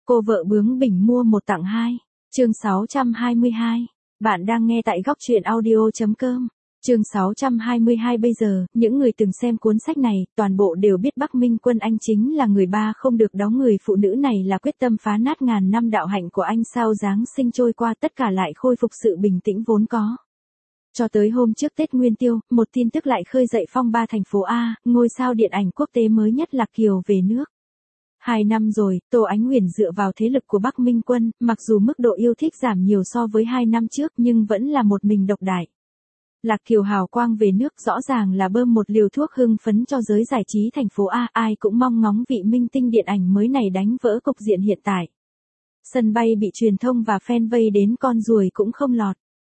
Cô vợ bướng bỉnh mua một tặng hai. Chương 622. Bạn đang nghe tại góc truyện audio.com. Chương 622. Bây giờ, những người từng xem cuốn sách này, toàn bộ đều biết Bắc Minh Quân Anh chính là người ba không được đó. Người phụ nữ này là quyết tâm phá nát ngàn năm đạo hạnh của anh. Sao Giáng sinh trôi qua tất cả lại khôi phục sự bình tĩnh vốn có. Cho tới hôm trước Tết Nguyên Tiêu, một tin tức lại khơi dậy phong ba thành phố A, ngôi sao điện ảnh quốc tế mới nhất Lạc Kiều về nước. 2 năm rồi, Tô Ánh Uyển dựa vào thế lực của Bắc Minh Quân, mặc dù mức độ yêu thích giảm nhiều so với 2 năm trước nhưng vẫn là một mình độc đại. Lạc Kiều hào quang về nước rõ ràng là bơm một liều thuốc hưng phấn cho giới giải trí thành phố A, ai cũng mong ngóng vị minh tinh điện ảnh mới này đánh vỡ cục diện hiện tại. Sân bay bị truyền thông và fan vây đến con ruồi cũng không lọt.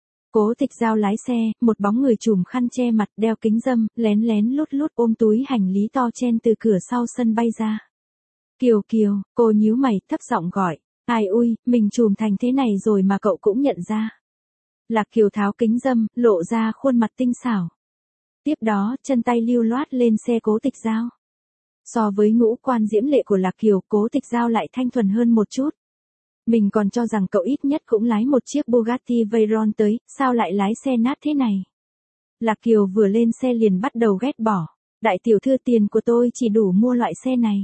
Cố Tịch Giao lái xe, một bóng người trùm khăn che mặt đeo kính râm, lén lén lút lút ôm túi hành lý to chen từ cửa sau sân bay ra. Kiều Kiều, cô nhíu mày thấp giọng gọi, ai ui, mình trùm thành thế này rồi mà cậu cũng nhận ra. Lạc Kiều tháo kính râm, lộ ra khuôn mặt tinh xảo. Tiếp đó, chân tay lưu loát lên xe Cố Tịch Giao. So với ngũ quan diễm lệ của Lạc Kiều, Cố Tịch Giao lại thanh thuần hơn một chút. Mình còn cho rằng cậu ít nhất cũng lái một chiếc Bugatti Veyron tới, sao lại lái xe nát thế này? Lạc Kiều vừa lên xe liền bắt đầu ghét bỏ. Đại tiểu thư, tiền của tôi chỉ đủ mua loại xe này.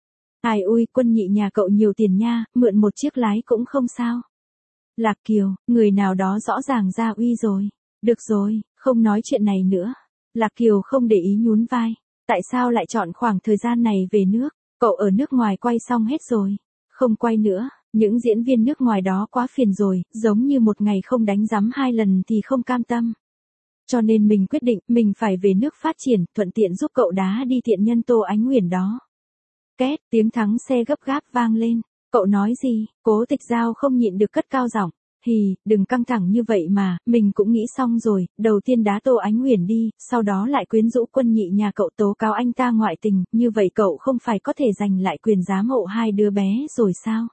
Ai ui, Quân nhị nhà cậu nhiều tiền nha, mượn một chiếc lái cũng không sao. Lạc Kiều, người nào đó rõ ràng ra uy rồi. Được rồi, không nói chuyện này nữa. Lạc Kiều không để ý nhún vai. Tại sao lại chọn khoảng thời gian này về nước? Cậu ở nước ngoài quay xong hết rồi. Không quay nữa, những diễn viên nước ngoài đó quá phiền rồi, giống như một ngày không đánh rắm 2 lần thì không cam tâm. Cho nên mình quyết định, mình phải về nước phát triển, thuận tiện giúp cậu đá đi tiện nhân Tô Ánh Uyển đó. Két, tiếng thắng xe gấp gáp vang lên. Cậu nói gì? Cố Tịch Giao không nhịn được cất cao giọng. Hì, đừng căng thẳng như vậy mà, mình cũng nghĩ xong rồi, đầu tiên đá Tô Ánh Uyển đi, sau đó lại quyến rũ Quân nhị nhà cậu tố cáo anh ta ngoại tình, như vậy cậu không phải có thể giành lại quyền giám hộ 2 đứa bé rồi sao?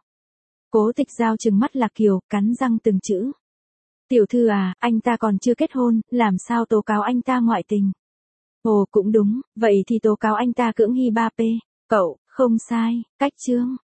Cố Tịch Giao trừng mắt Lạc Kiều, cắn răng từng chữ. Tiểu thư à, anh ta còn chưa kết hôn, làm sao tố cáo anh ta ngoại tình? Ồ cũng đúng, vậy thì tố cáo anh ta cưỡng hi 3P. Cậu, không sai, cách chương.